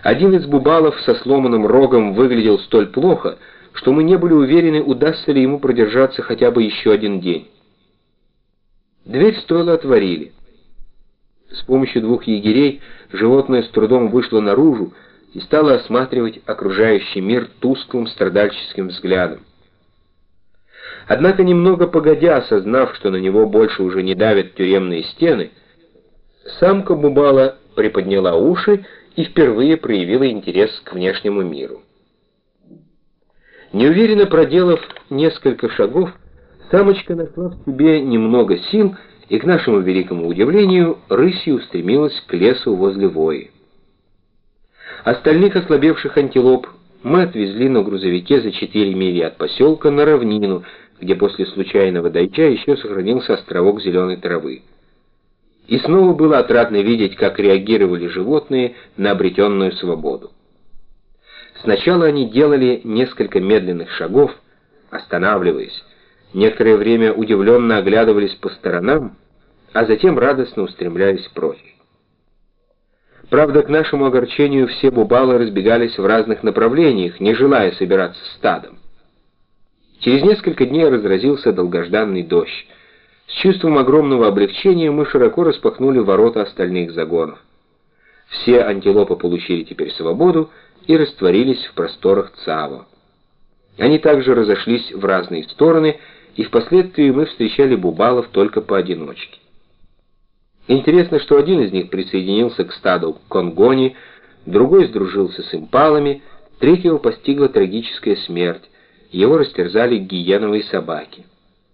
Один из бубалов со сломанным рогом выглядел столь плохо, что мы не были уверены, удастся ли ему продержаться хотя бы еще один день. Дверь стойла отворили. С помощью двух егерей животное с трудом вышло наружу и стало осматривать окружающий мир тусклым страдальческим взглядом. Однако, немного погодя, осознав, что на него больше уже не давят тюремные стены, самка бубала приподняла уши и впервые проявила интерес к внешнему миру. Неуверенно проделав несколько шагов, самочка нашла в себе немного сил и, к нашему великому удивлению, рысью устремилась к лесу возле Вои. Остальных ослабевших антилоп мы отвезли на грузовике за 4 мили от поселка на равнину, где после случайного дождя еще сохранился островок зеленой травы. И снова было отрадно видеть, как реагировали животные на обретенную свободу. Сначала они делали несколько медленных шагов, останавливаясь, некоторое время удивленно оглядывались по сторонам, а затем радостно устремлялись прочь. Правда, к нашему огорчению все бубалы разбегались в разных направлениях, не желая собираться стадом. Через несколько дней разразился долгожданный дождь. С чувством огромного облегчения мы широко распахнули ворота остальных загонов. Все антилопы получили теперь свободу и растворились в просторах Цаво. Они также разошлись в разные стороны, и впоследствии мы встречали бубалов только поодиночке. Интересно, что один из них присоединился к стаду конгони, другой сдружился с импалами, третьего постигла трагическая смерть, его растерзали гиеновые собаки.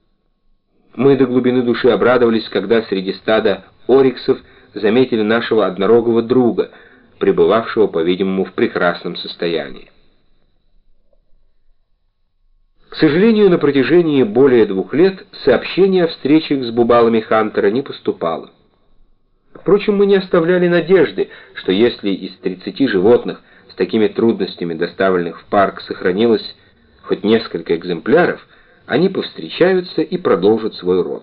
Мы до глубины души обрадовались, когда среди стада ориксов заметили нашего однорогого друга, пребывавшего, по-видимому, в прекрасном состоянии. К сожалению, на протяжении более 2 лет сообщений о встречах с бубалами Хантера не поступало. Впрочем, мы не оставляли надежды, что если из 30 животных с такими трудностями, доставленных в парк, сохранилось хоть несколько экземпляров, они повстречаются и продолжат свой род.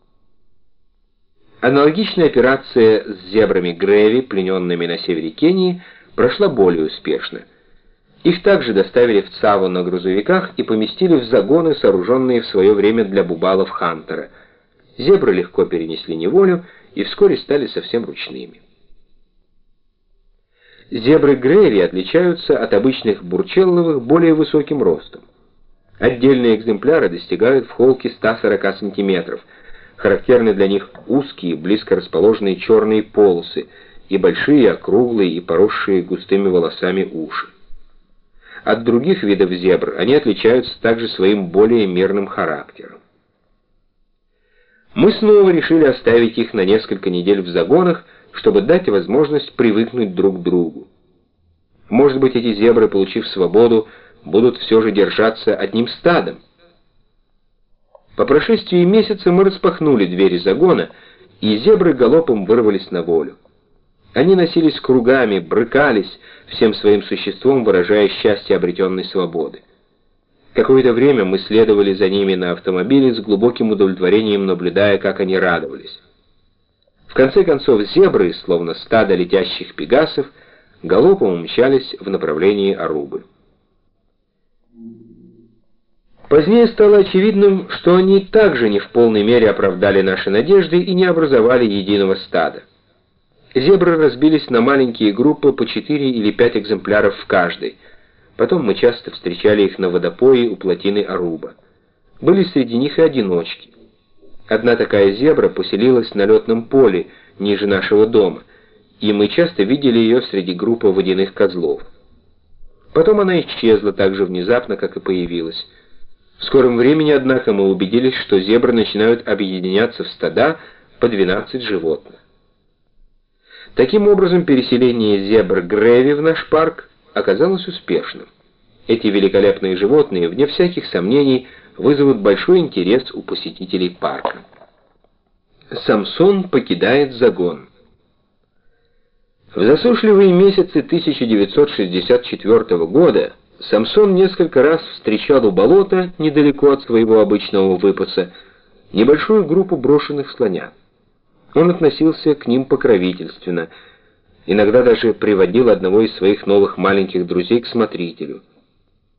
Аналогичная операция с зебрами Грэви, плененными на севере Кении, прошла более успешно. Их также доставили в Цаво на грузовиках и поместили в загоны, сооруженные в свое время для бубалов Хантера. Зебры легко перенесли неволю и вскоре стали совсем ручными. Зебры Грэви отличаются от обычных бурчелловых более высоким ростом. Отдельные экземпляры достигают в холке 140 см. Характерны для них узкие, близко расположенные черные полосы и большие, округлые и поросшие густыми волосами уши. От других видов зебр они отличаются также своим более мирным характером. Мы снова решили оставить их на несколько недель в загонах, чтобы дать возможность привыкнуть друг к другу. Может быть, эти зебры, получив свободу, будут все же держаться одним стадом. По прошествии месяца мы распахнули двери загона, и зебры галопом вырвались на волю. Они носились кругами, брыкались, всем своим существом выражая счастье обретенной свободы. Какое-то время мы следовали за ними на автомобиле с глубоким удовлетворением, наблюдая, как они радовались. В конце концов, зебры, словно стадо летящих пегасов, галопом умчались в направлении Арубы. Позднее стало очевидным, что они также не в полной мере оправдали наши надежды и не образовали единого стада. Зебры разбились на маленькие группы по 4 или 5 экземпляров в каждой. Потом мы часто встречали их на водопое у плотины Аруба. Были среди них и одиночки. Одна такая зебра поселилась на летном поле ниже нашего дома, и мы часто видели ее среди группы водяных козлов. Потом она исчезла так же внезапно, как и появилась. В скором времени, однако, мы убедились, что зебры начинают объединяться в стада по 12 животных. Таким образом, переселение зебр Грэви в наш парк оказалось успешным. Эти великолепные животные, вне всяких сомнений, вызовут большой интерес у посетителей парка. Самсон покидает загон. В засушливые месяцы 1964 года Самсон несколько раз встречал у болота, недалеко от своего обычного выпаса, небольшую группу брошенных слонят. Он относился к ним покровительственно. Иногда даже приводил одного из своих новых маленьких друзей к смотрителю.